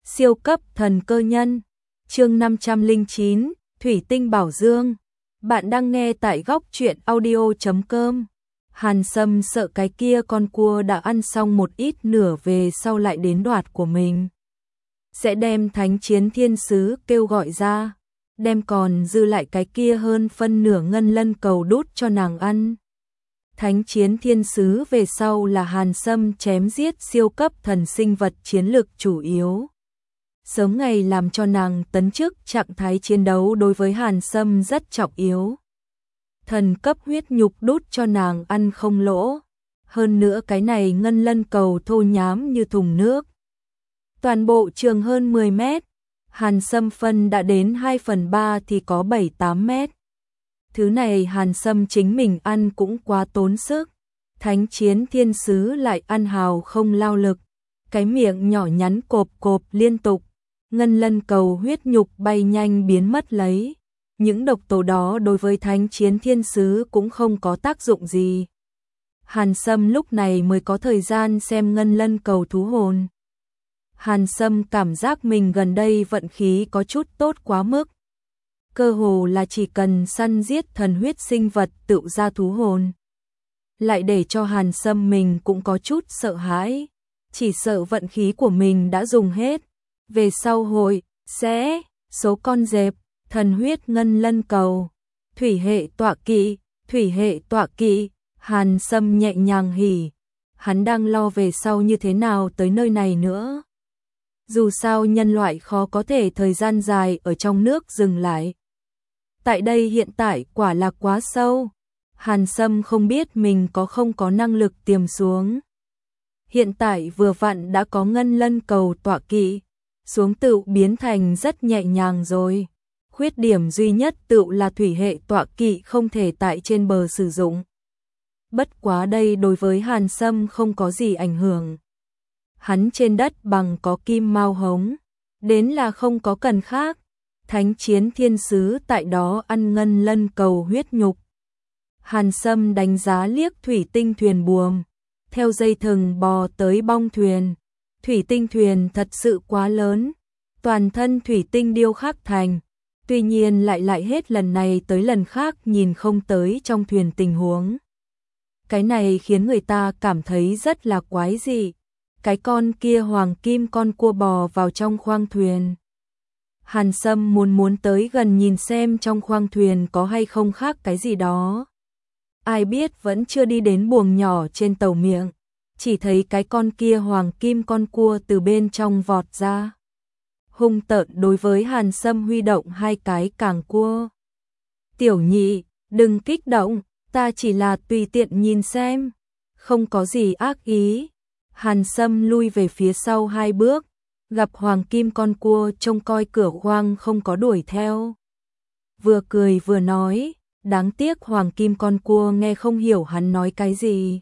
Siêu cấp thần cơ nhân. Chương 509, Thủy tinh bảo dương. Bạn đang nghe tại góc truyện audio.com. Hàn Sâm sợ cái kia con cua đã ăn xong một ít nửa về sau lại đến đoạt của mình. Sẽ đem Thánh Chiến Thiên Sứ kêu gọi ra, đem còn dư lại cái kia hơn phân nửa ngân lân cầu đút cho nàng ăn. Thánh Chiến Thiên Sứ về sau là Hàn Sâm chém giết siêu cấp thần sinh vật chiến lực chủ yếu. Sớm ngày làm cho nàng tấn chức trạng thái chiến đấu đối với Hàn Sâm rất trọng yếu. Thần cấp huyết nhục đút cho nàng ăn không lỗ. Hơn nữa cái này ngân lân cầu thô nhám như thùng nước. Toàn bộ trường hơn 10 mét. Hàn Sâm phân đã đến 2/3 thì có 7-8 mét. Thứ này Hàn Sâm chính mình ăn cũng quá tốn sức. Thánh Chiến Thiên Sứ lại ăn hào không lao lực. Cái miệng nhỏ nhắn cộp cộp liên tục. Ngân lân cầu huyết nhục bay nhanh biến mất lấy. Những độc tố đó đối với Thánh Chiến Thiên Sứ cũng không có tác dụng gì. Hàn Sâm lúc này mới có thời gian xem ngân lân cầu thú hồn. Hàn Sâm cảm giác mình gần đây vận khí có chút tốt quá mức. Cơ hồ là chỉ cần săn giết thần huyết sinh vật tự ra thú hồn. Lại để cho Hàn Sâm mình cũng có chút sợ hãi. Chỉ sợ vận khí của mình đã dùng hết. Về sau hội, sẽ, số con dẹp, thần huyết ngân lân cầu, thủy hệ tọa kỵ, Hàn Sâm nhẹ nhàng hỉ. Hắn đang lo về sau như thế nào tới nơi này nữa. Dù sao nhân loại khó có thể thời gian dài ở trong nước dừng lại. Tại đây hiện tại quả là quá sâu. Hàn Sâm không biết mình không có năng lực tiềm xuống. Hiện tại vừa vặn đã có ngân lân cầu tọa kỵ. Xuống tựu biến thành rất nhẹ nhàng rồi. Khuyết điểm duy nhất tựu là thủy hệ tọa kỵ không thể tại trên bờ sử dụng. Bất quá đây đối với Hàn Sâm không có gì ảnh hưởng. Hắn trên đất bằng có kim mao hống. Đến là không có cần khác. Thánh Chiến Thiên Sứ tại đó ăn ngân lân cầu huyết nhục. Hàn Sâm đánh giá liếc thủy tinh thuyền buồm. Theo dây thừng bò tới bong thuyền. Thủy tinh thuyền thật sự quá lớn, toàn thân thủy tinh điêu khắc thành, tuy nhiên lại hết lần này tới lần khác nhìn không tới trong thuyền tình huống. Cái này khiến người ta cảm thấy rất là quái dị. Cái con kia hoàng kim con cua bò vào trong khoang thuyền. Hàn Sâm muốn tới gần nhìn xem trong khoang thuyền có hay không khác cái gì đó. Ai biết vẫn chưa đi đến buồng nhỏ trên tàu miệng. Chỉ thấy cái con kia hoàng kim con cua từ bên trong vọt ra. Hung tợn đối với Hàn Sâm huy động hai cái càng cua. Tiểu nhị, đừng kích động, ta chỉ là tùy tiện nhìn xem. Không có gì ác ý. Hàn Sâm lui về phía sau 2 bước. Gặp hoàng kim con cua trông coi cửa khoang không có đuổi theo. Vừa cười vừa nói, đáng tiếc hoàng kim con cua nghe không hiểu hắn nói cái gì.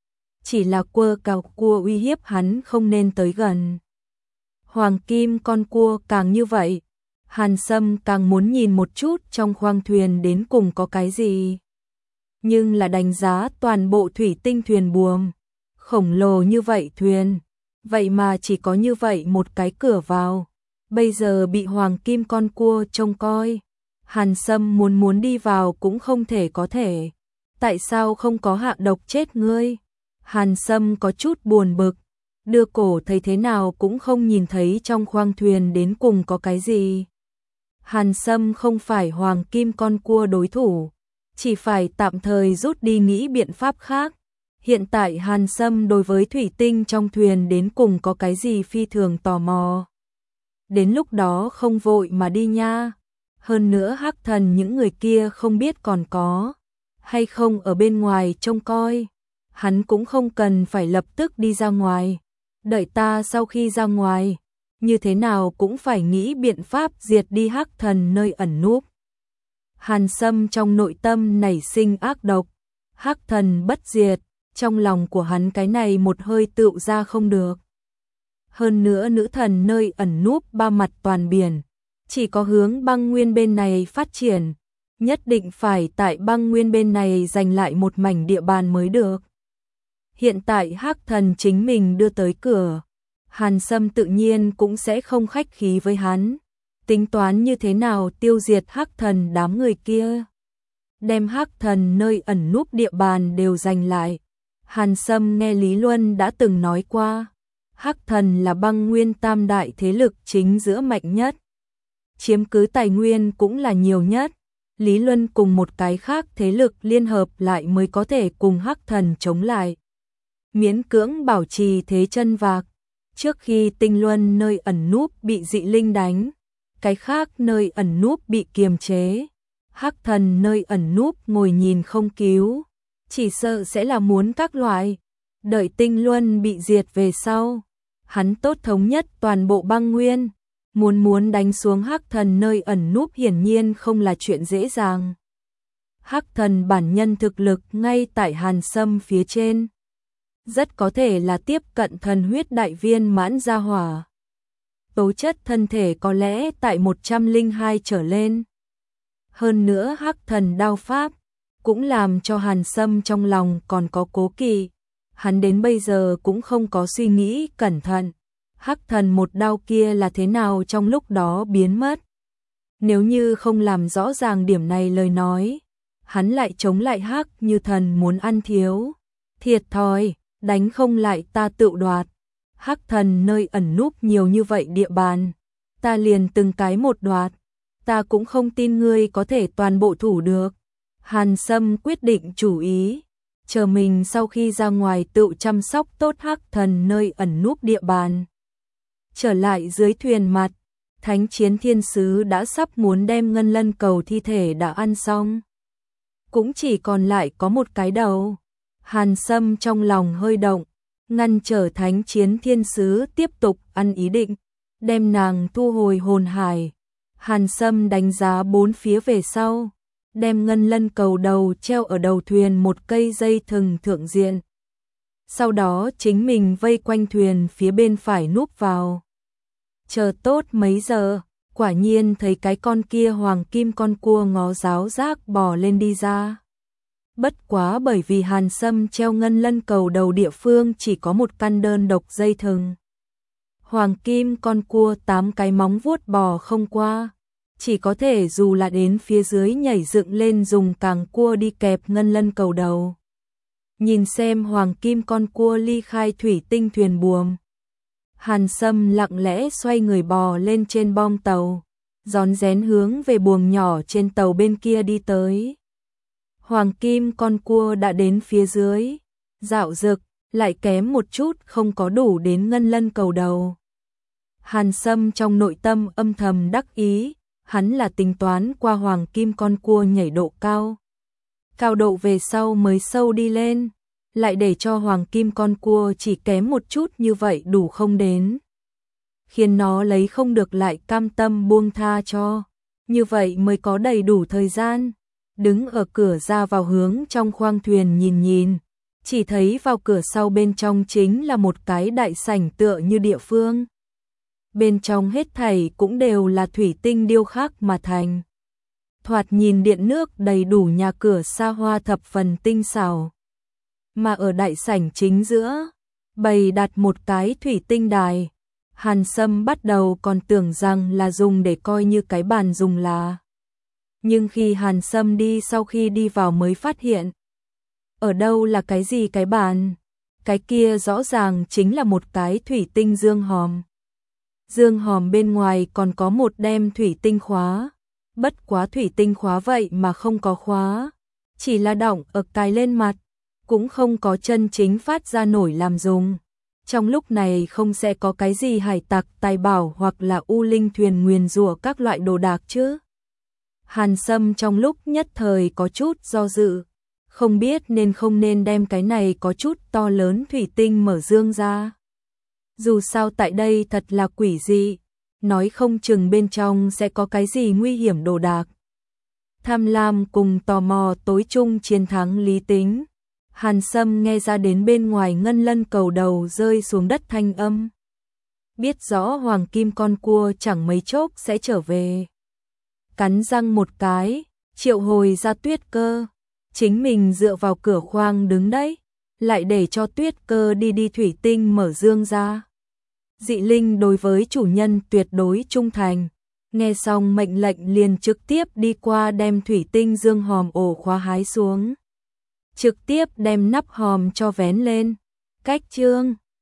Chỉ là cua uy hiếp hắn không nên tới gần. Hoàng kim con cua càng như vậy, Hàn Sâm càng muốn nhìn một chút trong khoang thuyền đến cùng có cái gì. Nhưng là đánh giá toàn bộ thủy tinh thuyền buồm, khổng lồ như vậy thuyền, vậy mà chỉ có như vậy một cái cửa vào. Bây giờ bị hoàng kim con cua trông coi, Hàn Sâm muốn đi vào cũng không thể có thể. Tại sao không có hạ độc chết ngươi? Hàn Sâm có chút buồn bực, đưa cổ thấy thế nào cũng không nhìn thấy trong khoang thuyền đến cùng có cái gì. Hàn Sâm không phải hoàng kim con cua đối thủ, chỉ phải tạm thời rút đi nghĩ biện pháp khác. Hiện tại Hàn Sâm đối với thủy tinh trong thuyền đến cùng có cái gì phi thường tò mò. Đến lúc đó không vội mà đi nha. Hơn nữa hắc thần những người kia không biết còn có hay không ở bên ngoài trông coi. Hắn cũng không cần phải lập tức đi ra ngoài. Đợi ta sau khi ra ngoài, như thế nào cũng phải nghĩ biện pháp diệt đi hắc thần nơi ẩn núp. Hàn Sâm trong nội tâm nảy sinh ác độc. Hắc thần bất diệt, trong lòng của hắn cái này một hơi tựu ra không được. Hơn nữa nữ thần nơi ẩn núp 3 mặt toàn biển. Chỉ có hướng băng nguyên bên này phát triển. Nhất định phải tại băng nguyên bên này giành lại một mảnh địa bàn mới được. Hiện tại hắc thần chính mình đưa tới cửa. Hàn Sâm tự nhiên cũng sẽ không khách khí với hắn, tính toán như thế nào tiêu diệt Hắc Thần đám người kia, đem Hắc Thần nơi ẩn núp địa bàn đều giành lại. Hàn Sâm nghe Lý Luân đã từng nói qua, Hắc Thần là băng nguyên tam đại thế lực chính giữa mạnh nhất, chiếm cứ tài nguyên cũng là nhiều nhất. Lý Luân cùng một cái khác thế lực liên hợp lại mới có thể cùng Hắc Thần chống lại, miễn cưỡng bảo trì thế chân vạc. Trước khi Tinh Luân nơi ẩn núp bị dị linh đánh, cái khác nơi ẩn núp bị kiềm chế, Hắc Thần nơi ẩn núp ngồi nhìn không cứu, chỉ sợ sẽ là muốn các loại. Đợi Tinh Luân bị diệt về sau, hắn tốt thống nhất toàn bộ băng nguyên, muốn đánh xuống Hắc Thần nơi ẩn núp hiển nhiên không là chuyện dễ dàng. Hắc Thần bản nhân thực lực ngay tại Hàn Sâm phía trên, rất có thể là tiếp cận thần huyết đại viên mãn gia hỏa. Tố chất thân thể có lẽ tại 102 trở lên. Hơn nữa Hắc Thần đao pháp cũng làm cho Hàn Sâm trong lòng còn có cố kỵ. Hắn đến bây giờ cũng không có suy nghĩ cẩn thận, Hắc Thần một đao kia là thế nào trong lúc đó biến mất. Nếu như không làm rõ ràng điểm này lời nói, hắn lại chống lại Hắc Như Thần muốn ăn thiếu. Thiệt thòi, đánh không lại ta tự đoạt. Hắc Thần nơi ẩn núp nhiều như vậy địa bàn, ta liền từng cái một đoạt, ta cũng không tin ngươi có thể toàn bộ thủ được. Hàn Sâm quyết định chủ ý, chờ mình sau khi ra ngoài tự chăm sóc tốt Hắc Thần nơi ẩn núp địa bàn. Trở lại dưới thuyền mặt, Thánh Chiến Thiên Sứ đã sắp muốn đem Ngân Lân Cầu thi thể đã ăn xong, cũng chỉ còn lại có một cái đầu. Hàn Sâm trong lòng hơi động, ngăn trở Thánh Chiến Thiên Sứ tiếp tục ăn ý định, đem nàng thu hồi hồn hải. Hàn Sâm đánh giá bốn phía về sau, đem Ngân Lân Cầu đầu treo ở đầu thuyền một cây dây thừng thượng diện. Sau đó chính mình vây quanh thuyền phía bên phải núp vào. Chờ tốt mấy giờ, quả nhiên thấy cái con kia hoàng kim con cua ngó giáo giác bò lên đi ra. Bất quá bởi vì Hàn Sâm treo Ngân Lân Cầu đầu địa phương chỉ có một căn đơn độc dây thừng. Hoàng kim con cua 8 cái móng vuốt bò không qua, chỉ có thể dù là đến phía dưới nhảy dựng lên dùng càng cua đi kẹp Ngân Lân Cầu đầu. Nhìn xem hoàng kim con cua ly khai thủy tinh thuyền buồm, Hàn Sâm lặng lẽ xoay người bò lên trên bong tàu, rón rén hướng về buồng nhỏ trên tàu bên kia đi tới. Hoàng kim con cua đã đến phía dưới, dạo dực, lại kém một chút không có đủ đến Ngân Lân Cầu đầu. Hàn Sâm trong nội tâm âm thầm đắc ý, hắn là tính toán qua hoàng kim con cua nhảy độ cao. Cao độ về sau mới sâu đi lên, lại để cho hoàng kim con cua chỉ kém một chút như vậy đủ không đến, khiến nó lấy không được lại cam tâm buông tha cho, như vậy mới có đầy đủ thời gian. Đứng ở cửa ra vào hướng trong khoang thuyền nhìn, chỉ thấy vào cửa sau bên trong chính là một cái đại sảnh tựa như địa phương. Bên trong hết thảy cũng đều là thủy tinh điêu khắc mà thành. Thoạt nhìn điện nước đầy đủ, nhà cửa xa hoa thập phần tinh xảo. Mà ở đại sảnh chính giữa, bày đặt một cái thủy tinh đài. Hàn Sâm bắt đầu còn tưởng rằng là dùng để coi như cái bàn dùng là. Nhưng khi Hàn Sâm sau khi đi vào mới phát hiện, ở đâu là cái gì cái bàn, cái kia rõ ràng chính là một cái thủy tinh dương hòm. Dương hòm bên ngoài còn có một đem thủy tinh khóa, bất quá thủy tinh khóa vậy mà không có khóa, chỉ là đọng ở cài lên mặt, cũng không có chân chính phát ra nổi làm dùng. Trong lúc này không sẽ có cái gì hải tặc tài bảo hoặc là u linh thuyền nguyền rủa các loại đồ đạc chứ. Hàn Sâm trong lúc nhất thời có chút do dự, không biết nên không nên đem cái này có chút to lớn thủy tinh mở dương ra. Dù sao tại đây thật là quỷ dị, nói không chừng bên trong sẽ có cái gì nguy hiểm đồ đạc. Tham lam cùng tò mò tối chung chiến thắng lý tính. Hàn Sâm nghe ra đến bên ngoài Ngân Lân Cầu đầu rơi xuống đất thanh âm. Biết rõ hoàng kim con cua chẳng mấy chốc sẽ trở về. Cắn răng một cái, triệu hồi ra Tuyết Cơ. Chính mình dựa vào cửa khoang đứng đấy, lại để cho Tuyết Cơ đi thủy tinh mở dương ra. dị linh đối với chủ nhân tuyệt đối trung thành. Nghe xong mệnh lệnh liền trực tiếp đi qua đem thủy tinh dương hòm ổ khóa hái xuống. Trực tiếp đem nắp hòm cho vén lên. Cách chương